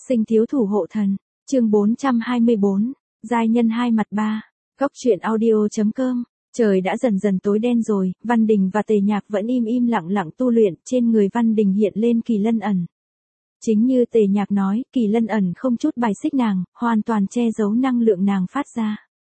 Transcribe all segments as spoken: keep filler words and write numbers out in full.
Sinh thiếu thủ hộ thần, chương bốn trăm hai mươi bốn, giai nhân hai mặt ba, Cốc truyện audio.com. Trời đã dần dần tối đen rồi, Văn Đình và Tề Nhạc vẫn im im lặng lặng tu luyện, trên người Văn Đình hiện lên kỳ lân ẩn. Chính như Tề Nhạc nói, kỳ lân ẩn không chút bài xích nàng, hoàn toàn che giấu năng lượng nàng phát ra.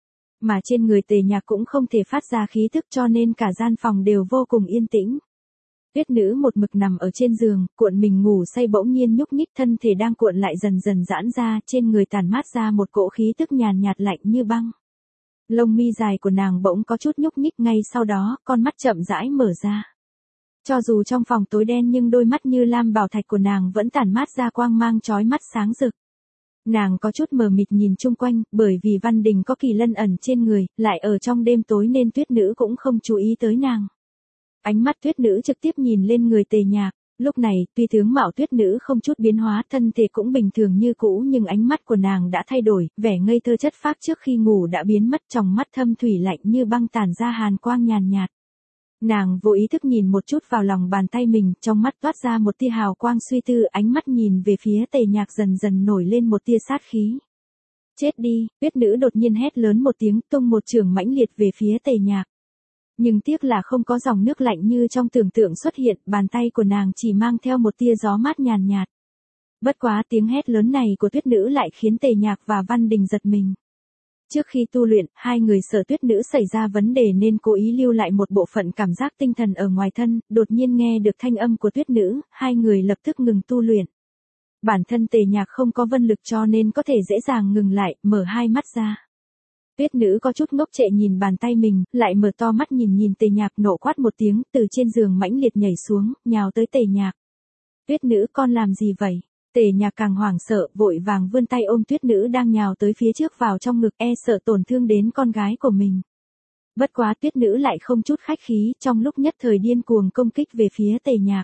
Mà trên người Tề Nhạc cũng không thể phát ra khí thức, cho nên cả gian phòng đều vô cùng yên tĩnh. Tuyết nữ một mực nằm ở trên giường, cuộn mình ngủ say, bỗng nhiên nhúc nhích, thân thể đang cuộn lại dần dần giãn ra, trên người tản mát ra một cỗ khí tức nhàn nhạt lạnh như băng. Lông mi dài của nàng bỗng có chút nhúc nhích, ngay sau đó, con mắt chậm rãi mở ra. Cho dù trong phòng tối đen nhưng đôi mắt như lam bảo thạch của nàng vẫn tản mát ra quang mang chói mắt sáng rực. Nàng có chút mờ mịt nhìn chung quanh, bởi vì Văn Đình có kỳ lân ẩn trên người, lại ở trong đêm tối nên tuyết nữ cũng không chú ý tới nàng. Ánh mắt tuyết nữ trực tiếp nhìn lên người Tề Nhạc, lúc này, tuy tướng mạo tuyết nữ không chút biến hóa, thân thể cũng bình thường như cũ, nhưng ánh mắt của nàng đã thay đổi, vẻ ngây thơ chất phác trước khi ngủ đã biến mất, tròng mắt thâm thủy lạnh như băng tản ra hàn quang nhàn nhạt. Nàng vô ý thức nhìn một chút vào lòng bàn tay mình, trong mắt toát ra một tia hào quang suy tư, ánh mắt nhìn về phía Tề Nhạc dần dần nổi lên một tia sát khí. Chết đi, tuyết nữ đột nhiên hét lớn một tiếng, tung một chưởng mãnh liệt về phía Tề Nhạc. Nhưng tiếc là không có dòng nước lạnh như trong tưởng tượng xuất hiện, bàn tay của nàng chỉ mang theo một tia gió mát nhàn nhạt. Bất quá tiếng hét lớn này của tuyết nữ lại khiến Tề Nhạc và Văn Đình giật mình. Trước khi tu luyện, hai người sợ tuyết nữ xảy ra vấn đề nên cố ý lưu lại một bộ phận cảm giác tinh thần ở ngoài thân, đột nhiên nghe được thanh âm của tuyết nữ, hai người lập tức ngừng tu luyện. Bản thân Tề Nhạc không có vân lực cho nên có thể dễ dàng ngừng lại, mở hai mắt ra. Tuyết nữ có chút ngốc trệ nhìn bàn tay mình, lại mở to mắt nhìn nhìn Tề Nhạc, nộ quát một tiếng, từ trên giường mãnh liệt nhảy xuống, nhào tới Tề Nhạc. Tuyết nữ, con làm gì vậy? Tề Nhạc càng hoảng sợ, vội vàng vươn tay ôm tuyết nữ đang nhào tới phía trước vào trong ngực, e sợ tổn thương đến con gái của mình. Bất quá tuyết nữ lại không chút khách khí, trong lúc nhất thời điên cuồng công kích về phía Tề Nhạc.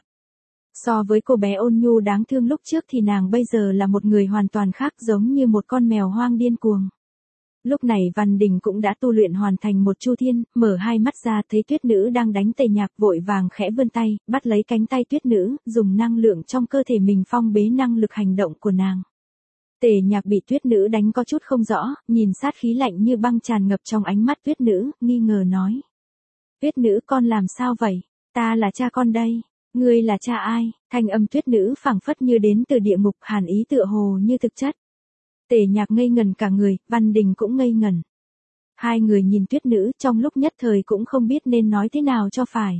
So với cô bé ôn nhu đáng thương lúc trước thì nàng bây giờ là một người hoàn toàn khác, giống như một con mèo hoang điên cuồng. Lúc này Văn Đình cũng đã tu luyện hoàn thành một chu thiên, mở hai mắt ra thấy tuyết nữ đang đánh Tề Nhạc, vội vàng khẽ vươn tay, bắt lấy cánh tay tuyết nữ, dùng năng lượng trong cơ thể mình phong bế năng lực hành động của nàng. Tề Nhạc bị tuyết nữ đánh có chút không rõ, nhìn sát khí lạnh như băng tràn ngập trong ánh mắt tuyết nữ, nghi ngờ nói. Tuyết nữ, con làm sao vậy? Ta là cha con đây. Ngươi là cha ai? Thanh âm tuyết nữ phảng phất như đến từ địa ngục, hàn ý tựa hồ như thực chất. Tề Nhạc ngây ngần cả người, Văn Đình cũng ngây ngần. Hai người nhìn tuyết nữ trong lúc nhất thời cũng không biết nên nói thế nào cho phải.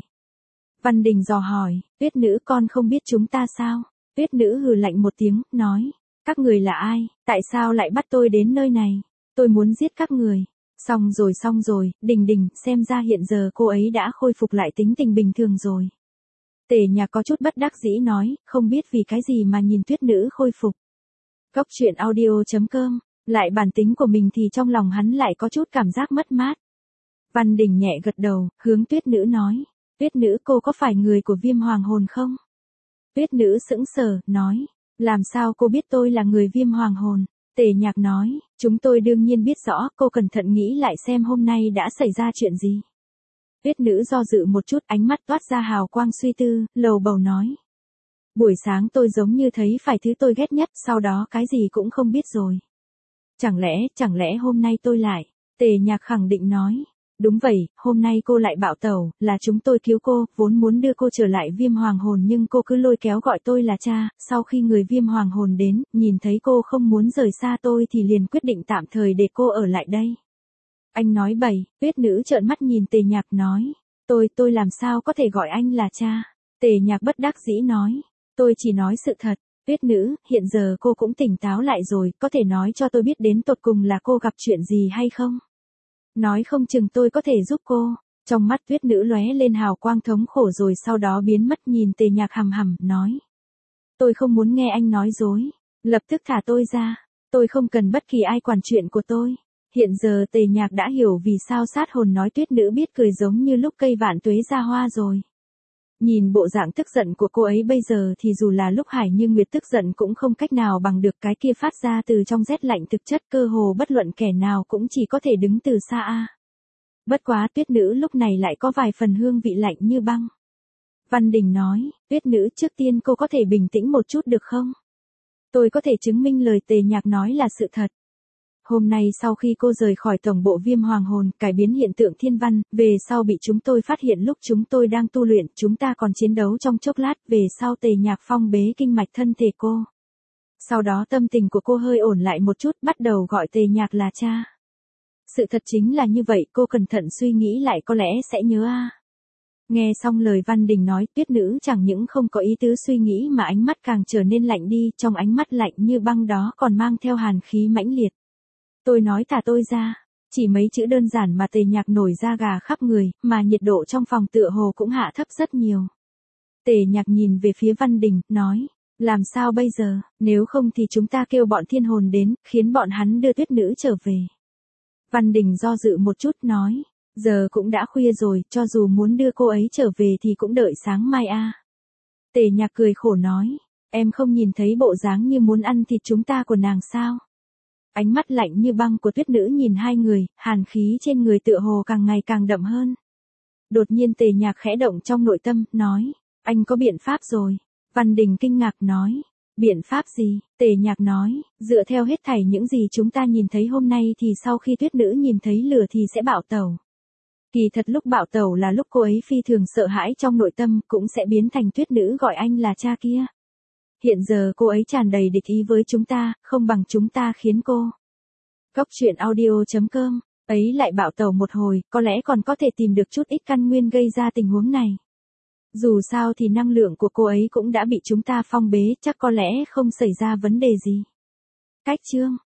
Văn Đình dò hỏi, tuyết nữ, con không biết chúng ta sao? Tuyết nữ hừ lạnh một tiếng, nói, các người là ai, tại sao lại bắt tôi đến nơi này? Tôi muốn giết các người. Xong rồi xong rồi, Đình Đình, xem ra hiện giờ cô ấy đã khôi phục lại tính tình bình thường rồi. Tề Nhạc có chút bất đắc dĩ nói, không biết vì cái gì mà nhìn tuyết nữ khôi phục. Cốc truyện audio.com, lại bản tính của mình thì trong lòng hắn lại có chút cảm giác mất mát. Văn Đình nhẹ gật đầu, hướng tuyết nữ nói, tuyết nữ, cô có phải người của Viêm Hoàng Hồn không? Tuyết nữ sững sờ, nói, làm sao cô biết tôi là người Viêm Hoàng Hồn? Tề Nhạc nói, chúng tôi đương nhiên biết rõ, cô cẩn thận nghĩ lại xem hôm nay đã xảy ra chuyện gì. Tuyết nữ do dự một chút, ánh mắt toát ra hào quang suy tư, lầu bầu nói. Buổi sáng tôi giống như thấy phải thứ tôi ghét nhất, sau đó cái gì cũng không biết rồi. Chẳng lẽ, chẳng lẽ hôm nay tôi lại? Tề Nhạc khẳng định nói. Đúng vậy, hôm nay cô lại bạo tẩu, là chúng tôi cứu cô, vốn muốn đưa cô trở lại Viêm Hoàng Hồn nhưng cô cứ lôi kéo gọi tôi là cha, sau khi người Viêm Hoàng Hồn đến, nhìn thấy cô không muốn rời xa tôi thì liền quyết định tạm thời để cô ở lại đây. Anh nói bậy, tuyết nữ trợn mắt nhìn Tề Nhạc nói. Tôi, tôi làm sao có thể gọi anh là cha? Tề Nhạc bất đắc dĩ nói. Tôi chỉ nói sự thật, tuyết nữ, hiện giờ cô cũng tỉnh táo lại rồi, có thể nói cho tôi biết đến tột cùng là cô gặp chuyện gì hay không? Nói không chừng tôi có thể giúp cô. Trong mắt tuyết nữ lóe lên hào quang thống khổ rồi sau đó biến mất, nhìn Tề Nhạc hằm hằm, nói. Tôi không muốn nghe anh nói dối, lập tức thả tôi ra, tôi không cần bất kỳ ai quản chuyện của tôi. Hiện giờ Tề Nhạc đã hiểu vì sao sát hồn nói tuyết nữ biết cười giống như lúc cây vạn tuế ra hoa rồi. Nhìn bộ dạng tức giận của cô ấy bây giờ thì dù là lúc Hải Như Nguyệt tức giận cũng không cách nào bằng được cái kia phát ra từ trong rét lạnh thực chất, cơ hồ bất luận kẻ nào cũng chỉ có thể đứng từ xa a. Bất quá tuyết nữ lúc này lại có vài phần hương vị lạnh như băng. Văn Đình nói, tuyết nữ, trước tiên cô có thể bình tĩnh một chút được không? Tôi có thể chứng minh lời Tề Nhạc nói là sự thật. Hôm nay sau khi cô rời khỏi tổng bộ Viêm Hoàng Hồn, cải biến hiện tượng thiên văn, về sau bị chúng tôi phát hiện lúc chúng tôi đang tu luyện, chúng ta còn chiến đấu trong chốc lát, về sau Tề Nhạc phong bế kinh mạch thân thể cô. Sau đó tâm tình của cô hơi ổn lại một chút, bắt đầu gọi Tề Nhạc là cha. Sự thật chính là như vậy, cô cẩn thận suy nghĩ lại có lẽ sẽ nhớ a. Nghe xong lời Văn Đình nói, Tuyết Nữ chẳng những không có ý tứ suy nghĩ mà ánh mắt càng trở nên lạnh đi, trong ánh mắt lạnh như băng đó còn mang theo hàn khí mãnh liệt. Tôi nói thả tôi ra, chỉ mấy chữ đơn giản mà Tề Nhạc nổi da gà khắp người, mà nhiệt độ trong phòng tựa hồ cũng hạ thấp rất nhiều. Tề Nhạc nhìn về phía Văn Đình, nói, làm sao bây giờ, nếu không thì chúng ta kêu bọn thiên hồn đến, khiến bọn hắn đưa Tuyết Nữ trở về. Văn Đình do dự một chút nói, giờ cũng đã khuya rồi, cho dù muốn đưa cô ấy trở về thì cũng đợi sáng mai a. Tề Nhạc cười khổ nói, em không nhìn thấy bộ dáng như muốn ăn thịt chúng ta của nàng sao? Ánh mắt lạnh như băng của Tuyết Nữ nhìn hai người, hàn khí trên người tựa hồ càng ngày càng đậm hơn. Đột nhiên Tề Nhạc khẽ động trong nội tâm, nói, anh có biện pháp rồi. Văn Đình kinh ngạc nói, biện pháp gì? Tề Nhạc nói, dựa theo hết thảy những gì chúng ta nhìn thấy hôm nay thì sau khi Tuyết Nữ nhìn thấy lửa thì sẽ bạo tẩu. Kỳ thật lúc bạo tẩu là lúc cô ấy phi thường sợ hãi trong nội tâm, cũng sẽ biến thành Tuyết Nữ gọi anh là cha kia. Hiện giờ cô ấy tràn đầy địch ý với chúng ta, không bằng chúng ta khiến cô. Cốc truyện audio chấm com, ấy lại bạo tẩu một hồi, có lẽ còn có thể tìm được chút ít căn nguyên gây ra tình huống này. Dù sao thì năng lượng của cô ấy cũng đã bị chúng ta phong bế, chắc có lẽ không xảy ra vấn đề gì. Cách chương